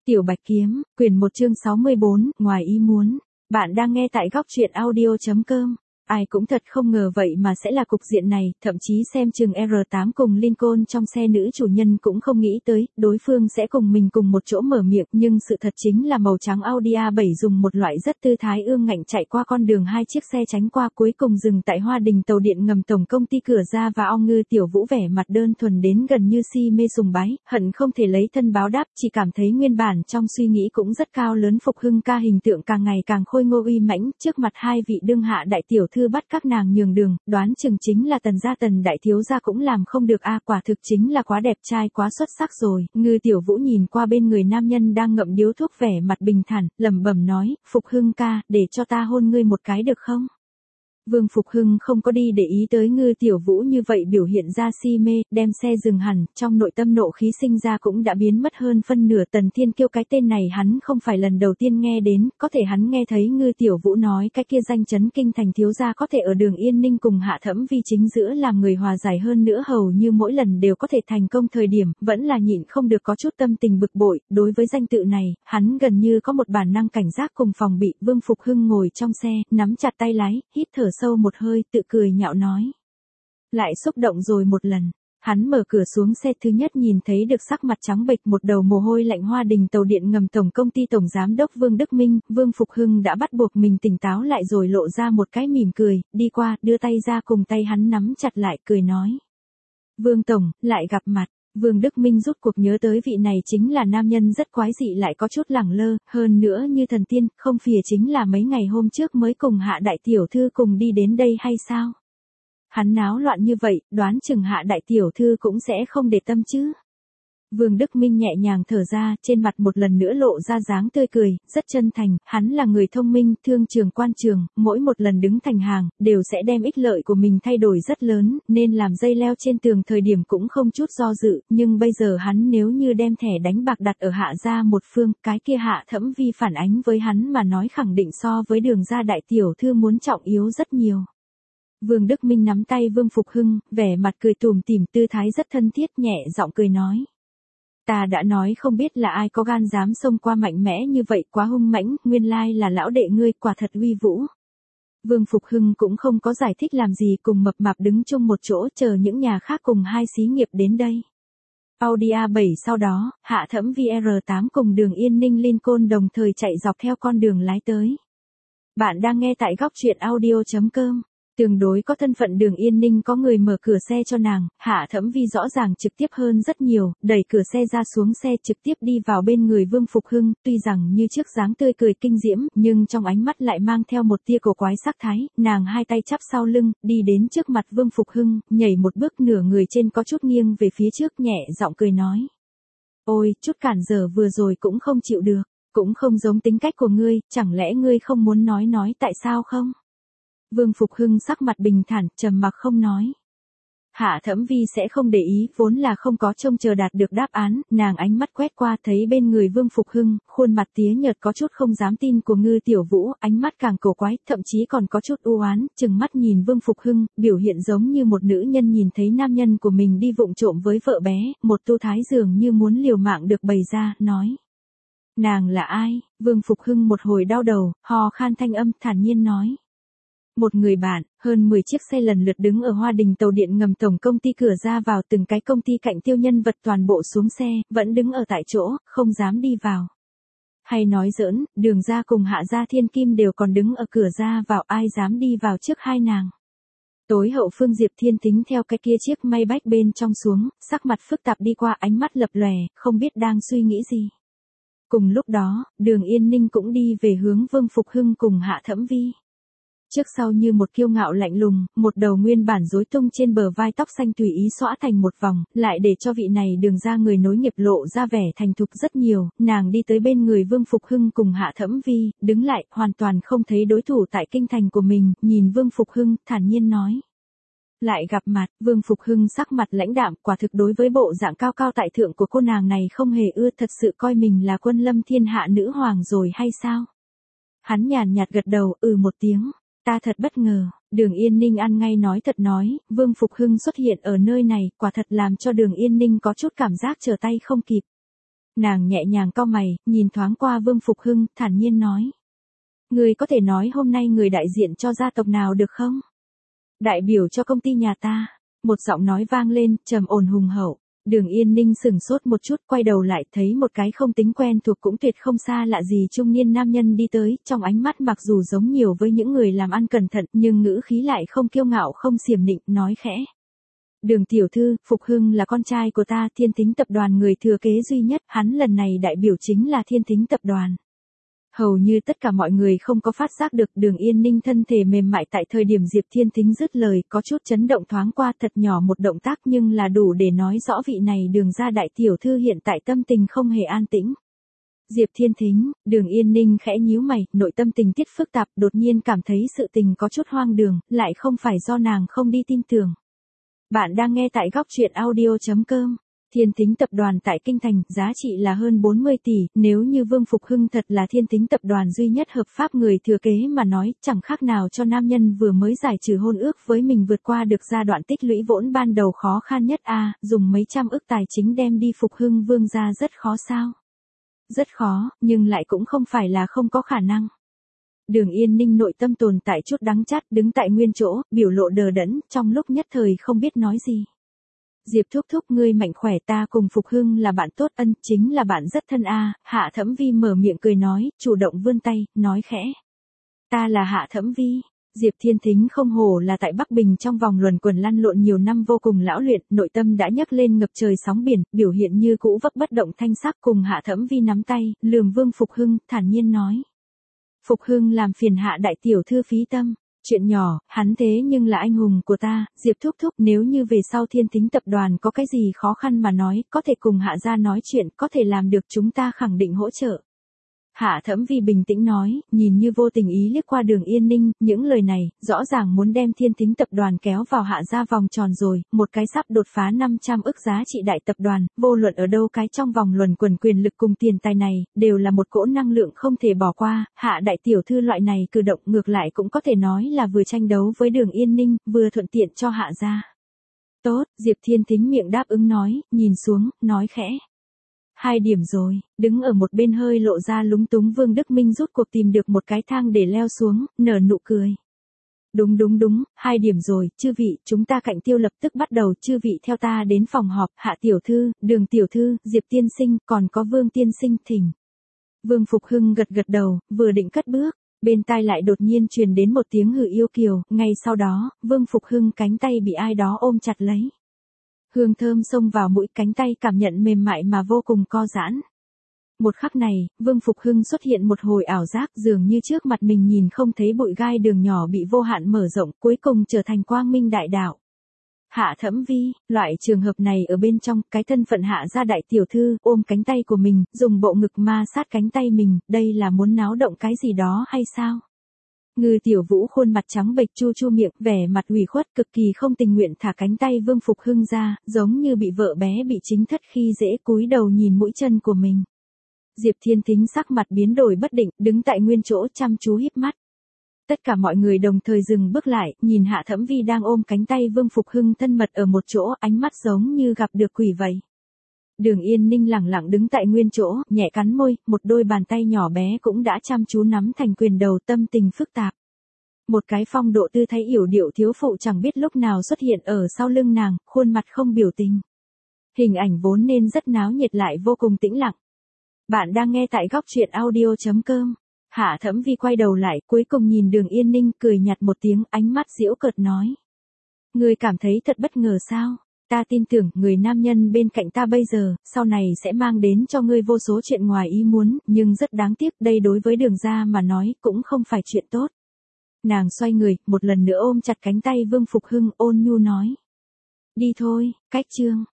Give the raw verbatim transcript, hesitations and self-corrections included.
Tiểu Bạch Kiếm, quyển một chương sáu mươi bốn, ngoài ý muốn. Bạn đang nghe tại góc truyện audio chấm com. Ai cũng thật không ngờ vậy mà sẽ là cục diện này, thậm chí xem chừng R tám cùng Lincoln trong xe nữ chủ nhân cũng không nghĩ tới, đối phương sẽ cùng mình cùng một chỗ mở miệng, nhưng sự thật chính là màu trắng Audi A bảy dùng một loại rất tư thái ương ngạnh chạy qua con đường hai chiếc xe tránh qua cuối cùng dừng tại Hoa Đình tàu điện ngầm tổng công ty cửa ra và Ong Ngư Tiểu Vũ vẻ mặt đơn thuần đến gần như si mê sùng bái, hận không thể lấy thân báo đáp, chỉ cảm thấy nguyên bản trong suy nghĩ cũng rất cao lớn Phục Hưng ca hình tượng càng ngày càng khôi ngô uy mãnh, trước mặt hai vị đương hạ đại tiểu thư bắt các nàng nhường đường, đoán chừng chính là Tần gia Tần đại thiếu gia cũng làm không được a, quả thực chính là quá đẹp trai quá xuất sắc rồi. Ngư Tiểu Vũ nhìn qua bên người nam nhân đang ngậm điếu thuốc vẻ mặt bình thản, lẩm bẩm nói, Phục Hưng ca, để cho ta hôn ngươi một cái được không? Vương Phục Hưng không có đi để ý tới Ngư Tiểu Vũ như vậy biểu hiện ra si mê, đem xe dừng hẳn, trong nội tâm nộ khí sinh ra cũng đã biến mất hơn phân nửa. Tần Thiên Kiêu cái tên này hắn không phải lần đầu tiên nghe đến, có thể hắn nghe thấy Ngư Tiểu Vũ nói cái kia danh chấn kinh thành thiếu gia có thể ở Đường Yên Ninh cùng Hạ Thẩm Vi chính giữa làm người hòa giải hơn nữa hầu như mỗi lần đều có thể thành công thời điểm, vẫn là nhịn không được có chút tâm tình bực bội, đối với danh tự này, hắn gần như có một bản năng cảnh giác cùng phòng bị. Vương Phục Hưng ngồi trong xe, nắm chặt tay lái, hít thở sâu một hơi, tự cười nhạo nói. Lại xúc động rồi một lần, hắn mở cửa xuống xe thứ nhất nhìn thấy được sắc mặt trắng bệch một đầu mồ hôi lạnh Hoa Đình tàu điện ngầm tổng công ty tổng giám đốc Vương Đức Minh. Vương Phục Hưng đã bắt buộc mình tỉnh táo lại rồi lộ ra một cái mỉm cười, đi qua, đưa tay ra cùng tay hắn nắm chặt lại, cười nói. Vương Tổng, lại gặp mặt. Vương Đức Minh rút cuộc nhớ tới vị này chính là nam nhân rất quái dị lại có chút lẳng lơ, hơn nữa như thần tiên, không phìa chính là mấy ngày hôm trước mới cùng Hạ đại tiểu thư cùng đi đến đây hay sao? Hắn náo loạn như vậy, đoán chừng Hạ đại tiểu thư cũng sẽ không để tâm chứ. Vương Đức Minh nhẹ nhàng thở ra, trên mặt một lần nữa lộ ra dáng tươi cười, rất chân thành, hắn là người thông minh, thương trường quan trường, mỗi một lần đứng thành hàng, đều sẽ đem ích lợi của mình thay đổi rất lớn, nên làm dây leo trên tường thời điểm cũng không chút do dự, nhưng bây giờ hắn nếu như đem thẻ đánh bạc đặt ở Hạ gia một phương, cái kia Hạ Thẩm Vi phản ánh với hắn mà nói khẳng định so với Đường gia đại tiểu thư muốn trọng yếu rất nhiều. Vương Đức Minh nắm tay Vương Phục Hưng, vẻ mặt cười tủm tỉm tư thái rất thân thiết nhẹ giọng cười nói. Ta đã nói không biết là ai có gan dám xông qua mạnh mẽ như vậy quá hung mãnh, nguyên lai là lão đệ ngươi quả thật uy vũ. Vương Phục Hưng cũng không có giải thích làm gì cùng mập mạp đứng chung một chỗ chờ những nhà khác cùng hai xí nghiệp đến đây. Audi A bảy sau đó, Hạ Thẩm Vi R tám cùng Đường Yên Ninh Lincoln đồng thời chạy dọc theo con đường lái tới. Bạn đang nghe tại góc truyện audio chấm com. Tương đối có thân phận Đường Yên Ninh có người mở cửa xe cho nàng, Hạ Thẩm Vi rõ ràng trực tiếp hơn rất nhiều, đẩy cửa xe ra xuống xe trực tiếp đi vào bên người Vương Phục Hưng, tuy rằng như trước dáng tươi cười kinh diễm, nhưng trong ánh mắt lại mang theo một tia cổ quái sắc thái, nàng hai tay chắp sau lưng, đi đến trước mặt Vương Phục Hưng, nhảy một bước nửa người trên có chút nghiêng về phía trước nhẹ giọng cười nói. Ôi, chút cản giờ vừa rồi cũng không chịu được, cũng không giống tính cách của ngươi, chẳng lẽ ngươi không muốn nói nói tại sao không? Vương Phục Hưng sắc mặt bình thản, trầm mặc không nói. Hạ Thẩm Vi sẽ không để ý, vốn là không có trông chờ đạt được đáp án, nàng ánh mắt quét qua thấy bên người Vương Phục Hưng, khuôn mặt tía nhợt có chút không dám tin của Ngư Tiểu Vũ, ánh mắt càng cổ quái, thậm chí còn có chút u oán, chừng mắt nhìn Vương Phục Hưng, biểu hiện giống như một nữ nhân nhìn thấy nam nhân của mình đi vụng trộm với vợ bé, một tu thái dường như muốn liều mạng được bày ra, nói. Nàng là ai? Vương Phục Hưng một hồi đau đầu, hò khan thanh âm, thản nhiên nói. Một người bạn, hơn mười chiếc xe lần lượt đứng ở Hoa Đình tàu điện ngầm tổng công ty cửa ra vào, từng cái công ty cạnh tiêu nhân vật toàn bộ xuống xe, vẫn đứng ở tại chỗ, không dám đi vào. Hay nói giỡn, Đường gia cùng Hạ gia Thiên Kim đều còn đứng ở cửa ra vào, ai dám đi vào trước hai nàng. Tối hậu phương Diệp Thiên tính theo cái kia chiếc Maybach bên trong xuống, sắc mặt phức tạp đi qua, ánh mắt lập lòe, không biết đang suy nghĩ gì. Cùng lúc đó, Đường Yên Ninh cũng đi về hướng Vương Phục Hưng cùng Hạ Thẩm Vi. Trước sau như một kiêu ngạo lạnh lùng, một đầu nguyên bản rối tung trên bờ vai tóc xanh tùy ý xõa thành một vòng, lại để cho vị này Đường ra người nối nghiệp lộ ra vẻ thành thục rất nhiều, nàng đi tới bên người Vương Phục Hưng cùng Hạ Thẩm Vi, đứng lại, hoàn toàn không thấy đối thủ tại kinh thành của mình, nhìn Vương Phục Hưng, thản nhiên nói. Lại gặp mặt, Vương Phục Hưng sắc mặt lãnh đạm, quả thực đối với bộ dạng cao cao tại thượng của cô nàng này không hề ưa, thật sự coi mình là quân lâm thiên hạ nữ hoàng rồi hay sao? Hắn nhàn nhạt gật đầu, ừ một tiếng. Ta thật bất ngờ, Đường Yên Ninh ăn ngay nói thật nói, Vương Phục Hưng xuất hiện ở nơi này, quả thật làm cho Đường Yên Ninh có chút cảm giác trở tay không kịp. Nàng nhẹ nhàng cau mày, nhìn thoáng qua Vương Phục Hưng, thản nhiên nói. Người có thể nói hôm nay người đại diện cho gia tộc nào được không? Đại biểu cho công ty nhà ta. Một giọng nói vang lên, trầm ổn hùng hậu. Đường Yên Ninh sừng sốt một chút, quay đầu lại, thấy một cái không tính quen thuộc cũng tuyệt không xa lạ gì trung niên nam nhân đi tới, trong ánh mắt mặc dù giống nhiều với những người làm ăn cẩn thận, nhưng ngữ khí lại không kiêu ngạo không xiểm nịnh, nói khẽ. Đường tiểu thư, Phục Hưng là con trai của ta, Thiên Thính tập đoàn người thừa kế duy nhất, hắn lần này đại biểu chính là Thiên Thính tập đoàn. Hầu như tất cả mọi người không có phát giác được Đường Yên Ninh thân thể mềm mại tại thời điểm Diệp Thiên Thính dứt lời, có chút chấn động thoáng qua, thật nhỏ một động tác nhưng là đủ để nói rõ vị này Đường gia đại tiểu thư hiện tại tâm tình không hề an tĩnh. Diệp Thiên Thính, Đường Yên Ninh khẽ nhíu mày, nội tâm tình tiết phức tạp, đột nhiên cảm thấy sự tình có chút hoang đường, lại không phải do nàng không đi tin tưởng. Bạn đang nghe tại góc truyện audio chấm com. Thiên Thính tập đoàn tại Kinh Thành, giá trị là hơn bốn mươi tỷ, nếu như Vương Phục Hưng thật là Thiên Thính tập đoàn duy nhất hợp pháp người thừa kế mà nói, chẳng khác nào cho nam nhân vừa mới giải trừ hôn ước với mình vượt qua được giai đoạn tích lũy vốn ban đầu khó khăn nhất a, à, dùng mấy trăm ức tài chính đem đi Phục Hưng Vương gia rất khó sao? Rất khó, nhưng lại cũng không phải là không có khả năng. Đường Yên Ninh nội tâm tồn tại chút đắng chát, đứng tại nguyên chỗ, biểu lộ đờ đẫn, trong lúc nhất thời không biết nói gì. Diệp thúc thúc, ngươi mạnh khỏe, ta cùng Phục Hưng là bạn tốt, ân, chính là bạn rất thân a. Hạ Thẩm Vi mở miệng cười nói, chủ động vươn tay, nói khẽ. Ta là Hạ Thẩm Vi. Diệp Thiên Thính không hổ là tại Bắc Bình trong vòng luẩn quẩn lăn lộn nhiều năm vô cùng lão luyện, nội tâm đã nhấc lên ngập trời sóng biển, biểu hiện như cũ vấp bất động thanh sắc, cùng Hạ Thẩm Vi nắm tay, lườm Vương Phục Hưng, thản nhiên nói. Phục Hưng làm phiền Hạ đại tiểu thư phí tâm. Chuyện nhỏ, hắn thế nhưng là anh hùng của ta, Diệp thúc thúc, nếu như về sau Thiên Thính tập đoàn có cái gì khó khăn mà nói, có thể cùng Hạ gia nói chuyện, có thể làm được, chúng ta khẳng định hỗ trợ. Hạ Thẩm Vi bình tĩnh nói, nhìn như vô tình ý liếc qua Đường Yên Ninh, những lời này, rõ ràng muốn đem Thiên Thính tập đoàn kéo vào Hạ gia vòng tròn rồi, một cái sắp đột phá năm trăm ức giá trị đại tập đoàn, vô luận ở đâu cái trong vòng luẩn quẩn quyền lực cùng tiền tài này, đều là một cỗ năng lượng không thể bỏ qua, Hạ đại tiểu thư loại này cử động ngược lại cũng có thể nói là vừa tranh đấu với Đường Yên Ninh, vừa thuận tiện cho Hạ gia. Tốt, Diệp Thiên Thính miệng đáp ứng nói, nhìn xuống, nói khẽ. Hai điểm rồi, đứng ở một bên hơi lộ ra lúng túng Vương Đức Minh rút cuộc tìm được một cái thang để leo xuống, nở nụ cười. Đúng đúng đúng, hai điểm rồi, chư vị, chúng ta cạnh tiêu lập tức bắt đầu, chư vị theo ta đến phòng họp, Hạ tiểu thư, Đường tiểu thư, Diệp tiên sinh, còn có Vương tiên sinh, thỉnh. Vương Phục Hưng gật gật đầu, vừa định cất bước, bên tai lại đột nhiên truyền đến một tiếng hừ yêu kiều, ngay sau đó, Vương Phục Hưng cánh tay bị ai đó ôm chặt lấy. Hương thơm xông vào mũi, cánh tay cảm nhận mềm mại mà vô cùng co giãn. Một khắc này, Vương Phục Hưng xuất hiện một hồi ảo giác, dường như trước mặt mình nhìn không thấy bụi gai đường nhỏ bị vô hạn mở rộng, cuối cùng trở thành quang minh đại đạo. Hạ Thẩm Vi, loại trường hợp này ở bên trong, cái thân phận Hạ gia đại tiểu thư, ôm cánh tay của mình, dùng bộ ngực ma sát cánh tay mình, đây là muốn náo động cái gì đó hay sao? Ngư Tiểu Vũ khuôn mặt trắng bệch chu chu miệng, vẻ mặt ủy khuất, cực kỳ không tình nguyện thả cánh tay Vương Phục Hưng ra, giống như bị vợ bé bị chính thất khi dễ, cúi đầu nhìn mũi chân của mình. Diệp Thiên Thính sắc mặt biến đổi bất định, đứng tại nguyên chỗ chăm chú híp mắt. Tất cả mọi người đồng thời dừng bước lại, nhìn Hạ Thẩm Vi đang ôm cánh tay Vương Phục Hưng thân mật ở một chỗ, ánh mắt giống như gặp được quỷ vậy. Đường Yên Ninh lẳng lặng đứng tại nguyên chỗ, nhẹ cắn môi, một đôi bàn tay nhỏ bé cũng đã chăm chú nắm thành quyền đầu, tâm tình phức tạp. Một cái phong độ tư thái yểu điệu thiếu phụ chẳng biết lúc nào xuất hiện ở sau lưng nàng, khuôn mặt không biểu tình. Hình ảnh vốn nên rất náo nhiệt lại vô cùng tĩnh lặng. Bạn đang nghe tại góc truyện audio chấm com. Hạ Thẩm Vi quay đầu lại, cuối cùng nhìn Đường Yên Ninh, cười nhạt một tiếng, ánh mắt giễu cợt nói. Ngươi cảm thấy thật bất ngờ sao? Ta tin tưởng, người nam nhân bên cạnh ta bây giờ, sau này sẽ mang đến cho ngươi vô số chuyện ngoài ý muốn, nhưng rất đáng tiếc, đây đối với Đường gia mà nói, cũng không phải chuyện tốt. Nàng xoay người, một lần nữa ôm chặt cánh tay Vương Phục Hưng, ôn nhu nói. Đi thôi, cách chương.